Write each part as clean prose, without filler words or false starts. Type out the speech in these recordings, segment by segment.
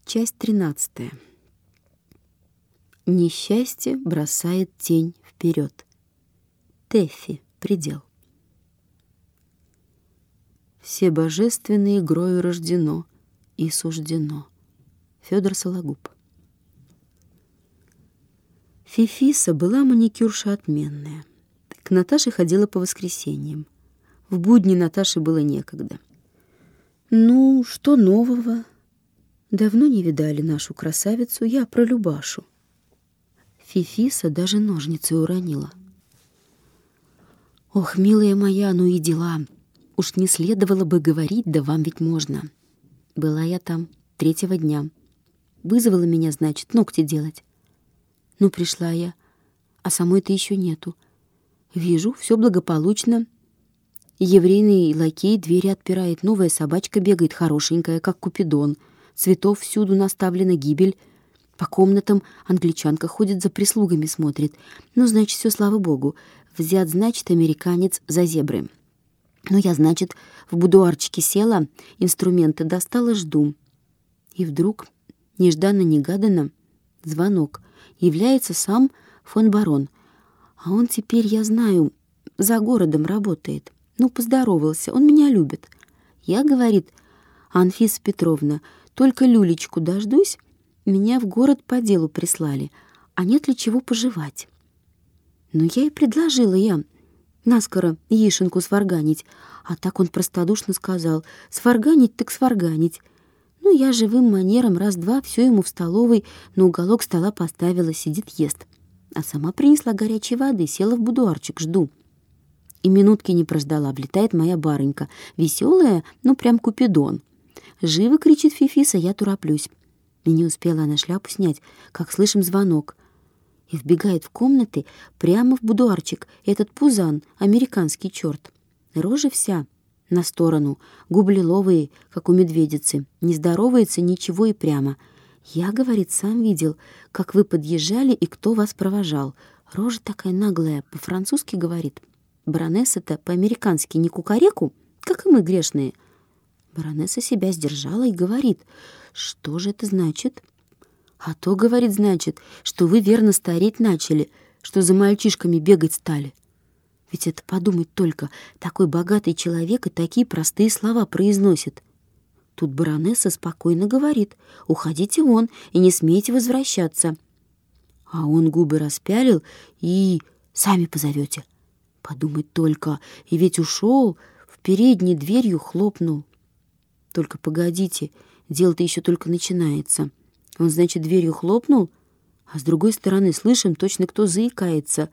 Часть 13. Несчастье бросает тень вперед. Тэффи. Предел. Все божественной игрою рождено и суждено. Фёдор Сологуб. Фифиса была маникюрша отменная. К Наташе ходила по воскресеньям. В будни Наташе было некогда. Ну, что нового? Давно не видали нашу красавицу, я про Любашу. Фифиса даже ножницы уронила. Ох, милая моя, ну и дела. Уж не следовало бы говорить, да вам ведь можно. Была я там 3-го дня. Вызвала меня, значит, ногти делать. Ну, пришла я, а самой-то еще нету. Вижу, все благополучно. Еврейный лакей двери отпирает, новая собачка бегает, хорошенькая, как Купидон. Цветов всюду наставлена гибель. По комнатам англичанка ходит, за прислугами смотрит. Ну, значит, все, слава богу. Взят, значит, американец за зебры. Ну, я, значит, в будуарчике села, инструменты достала, жду. И вдруг, нежданно-негаданно, звонок. Является сам фон барон. А он теперь, я знаю, за городом работает. Ну, поздоровался, он меня любит. Я, говорит, Анфиса Петровна, только люлечку дождусь, меня в город по делу прислали, а нет ли чего пожевать? Ну, я и предложила наскоро яишенку сварганить, а так он простодушно сказал, сварганить так сварганить. Ну, я живым манером раз-два все ему в столовой на уголок стола поставила, сидит, ест. А сама принесла горячей воды, села в будуарчик, жду. И минутки не прождала, влетает моя барынька, веселая, ну, прям Купидон. «Живо!» — кричит Фифиса, я тороплюсь. И не успела она шляпу снять, как слышим звонок. И вбегает в комнаты прямо в будуарчик этот пузан, американский черт. Рожа вся на сторону, губы лиловые, как у медведицы, не здоровается ничего и прямо. «Я, — говорит, — сам видел, как вы подъезжали и кто вас провожал. Рожа такая наглая, по-французски говорит. Баронесса-то по-американски не кукареку, как и мы грешные». Баронесса себя сдержала и говорит: «Что же это значит?» «А то, — говорит, — значит, что вы верно стареть начали, что за мальчишками бегать стали. Ведь это подумать только, такой богатый человек и такие простые слова произносит». Тут баронесса спокойно говорит: «Уходите вон и не смейте возвращаться». А он губы распялил и: «Сами позовете». Подумать только, и ведь ушел, в передней дверью хлопнул. Только погодите, дело-то еще только начинается. Он, значит, дверью хлопнул, а с другой стороны слышим, точно кто заикается.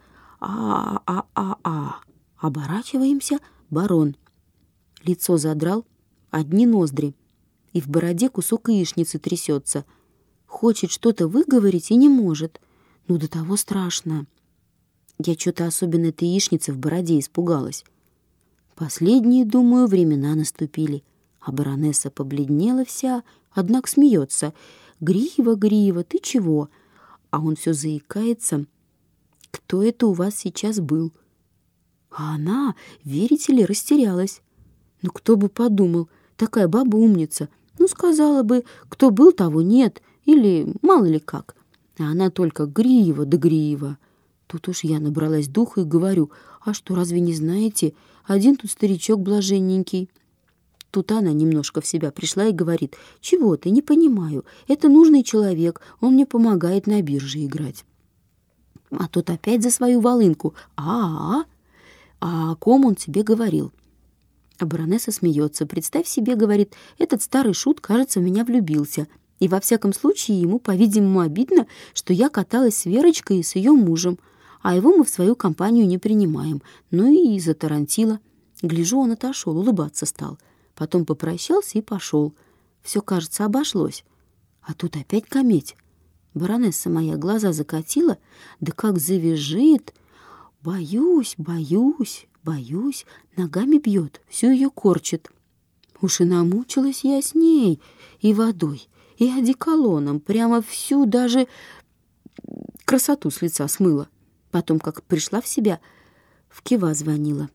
А-а-а-а. Оборачиваемся, барон. Лицо задрал, одни ноздри, и в бороде кусок яичницы трясется. Хочет что-то выговорить и не может. Ну, до того страшно. Я что-то особенно этой яичницы в бороде испугалась. Последние, думаю, времена наступили. А баронесса побледнела вся, однако смеется. «Грива, Грива, ты чего?» А он все заикается. «Кто это у вас сейчас был?» А она, верите ли, растерялась. Ну, кто бы подумал, такая баба-умница. Ну, сказала бы, кто был, того нет, или мало ли как. А она только «Грива да Грива». Тут уж я набралась духу и говорю: «А что, разве не знаете? Один тут старичок блаженненький». Тут она немножко в себя пришла и говорит: «Чего ты, не понимаю, это нужный человек, он мне помогает на бирже играть». А тот опять за свою волынку: «А о ком он тебе говорил?» А баронесса смеется. «Представь себе, — говорит, — этот старый шут, кажется, в меня влюбился. И во всяком случае ему, по-видимому, обидно, что я каталась с Верочкой и с ее мужем, а его мы в свою компанию не принимаем». Ну и затарантила. Гляжу, он отошел, улыбаться стал. Потом попрощался и пошел. Все, кажется, обошлось. А тут опять кометь. Баронесса моя глаза закатила, да как завизжит. Боюсь, боюсь, боюсь, ногами бьет, всю ее корчит. Уж и намучилась я с ней, и водой, и одеколоном, прямо всю даже красоту с лица смыла. Потом, как пришла в себя, в Кива звонила.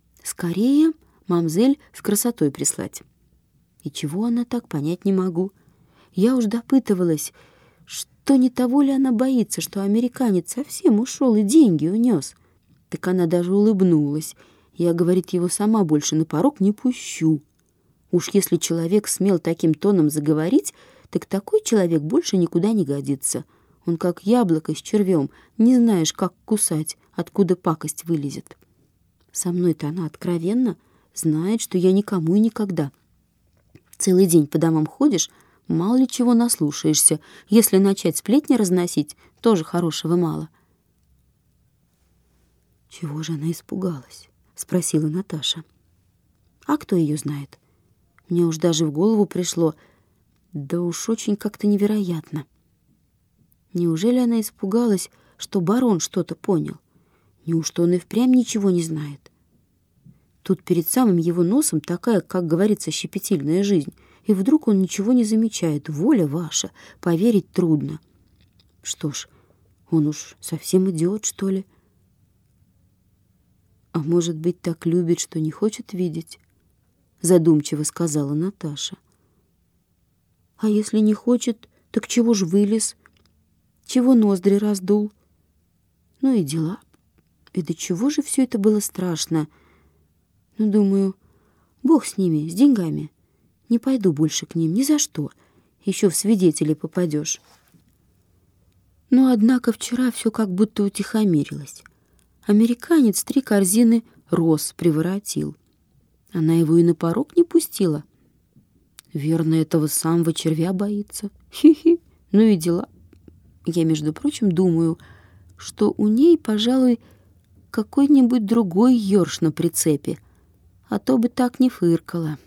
Скорее мамзель с красотой прислать. И чего она так, понять не могу. Я уж допытывалась, что не того ли она боится, что американец совсем ушел и деньги унес. Так она даже улыбнулась. Я, говорит, его сама больше на порог не пущу. Уж если человек смел таким тоном заговорить, так такой человек больше никуда не годится. Он как яблоко с червем, не знаешь, как кусать, откуда пакость вылезет. Со мной-то она откровенно знает, что я никому и никогда. Целый день по домам ходишь, мало ли чего наслушаешься. Если начать сплетни разносить, тоже хорошего мало. «Чего же она испугалась?» — спросила Наташа. «А кто ее знает? Мне уж даже в голову пришло, да уж очень как-то невероятно. Неужели она испугалась, что барон что-то понял? Неужто он и впрямь ничего не знает? Тут перед самым его носом такая, как говорится, щепетильная жизнь, и вдруг он ничего не замечает. Воля ваша, поверить трудно. Что ж, он уж совсем идиот, что ли? А может быть, так любит, что не хочет видеть?» Задумчиво сказала Наташа. «А если не хочет, так чего ж вылез? Чего ноздри раздул? Ну и дела. И до чего же все это было страшно? Ну, думаю, бог с ними, с деньгами. Не пойду больше к ним ни за что. Еще в свидетели попадешь». Но, однако, вчера все как будто утихомирилось. Американец 3 корзины роз приворотил. Она его и на порог не пустила. Верно, этого самого червя боится. Хи-хи, ну и дела. Я, между прочим, думаю, что у ней, пожалуй, какой-нибудь другой ёрш на прицепе, а то бы так не фыркала.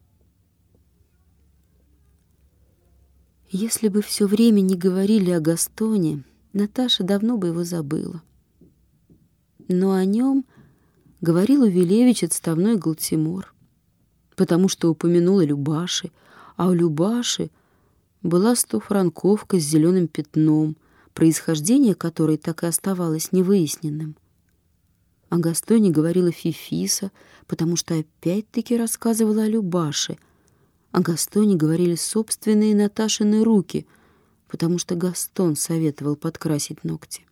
Если бы все время не говорили о Гастоне, Наташа давно бы его забыла. Но о нем говорил Увилевич отставной Галтимор, потому что упомянула Любаши, а у Любаши была 100-франковка с зеленым пятном, происхождение которой так и оставалось невыясненным. О Гастоне говорила Фифиса, потому что опять-таки рассказывала о Любаше. О Гастоне говорили собственные Наташины руки, потому что Гастон советовал подкрасить ногти.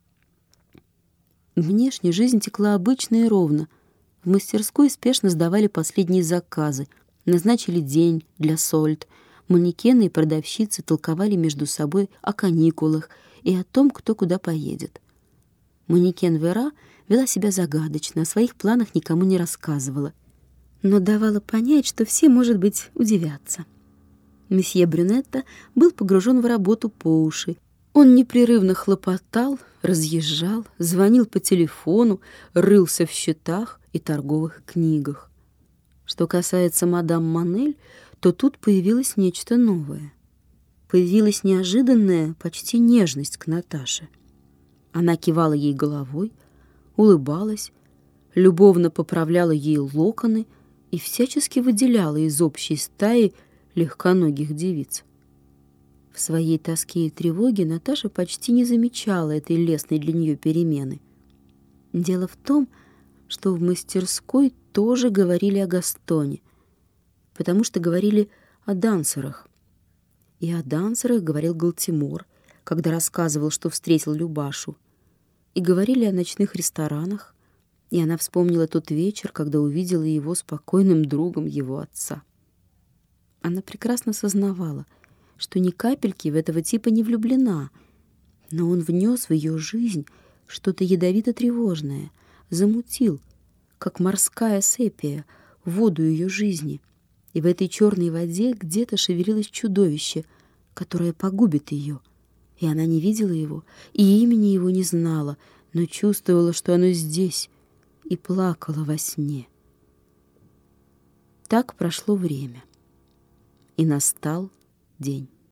Внешне жизнь текла обычно и ровно. В мастерской спешно сдавали последние заказы, назначили день для сольд. Манекены и продавщицы толковали между собой о каникулах и о том, кто куда поедет. Манекен Вера вела себя загадочно, о своих планах никому не рассказывала, но давала понять, что все, может быть, удивятся. Месье Брюнетто был погружен в работу по уши. Он непрерывно хлопотал, разъезжал, звонил по телефону, рылся в счетах и торговых книгах. Что касается мадам Манель, то тут появилось нечто новое. Появилась неожиданная, почти нежность к Наташе. Она кивала ей головой, улыбалась, любовно поправляла ей локоны и всячески выделяла из общей стаи легконогих девиц. В своей тоске и тревоге Наташа почти не замечала этой лестной для нее перемены. Дело в том, что в мастерской тоже говорили о Гастоне, потому что говорили о дансерах. И о дансерах говорил Галтимор, когда рассказывал, что встретил Любашу. И говорили о ночных ресторанах, и она вспомнила тот вечер, когда увидела его спокойным другом его отца. Она прекрасно сознавала, что ни капельки в этого типа не влюблена, но он внес в ее жизнь что-то ядовито-тревожное, замутил, как морская сепия, воду ее жизни, и в этой черной воде где-то шевелилось чудовище, которое погубит ее, и она не видела его, и имени его не знала, но чувствовала, что оно здесь, и плакала во сне. Так прошло время, и настал день.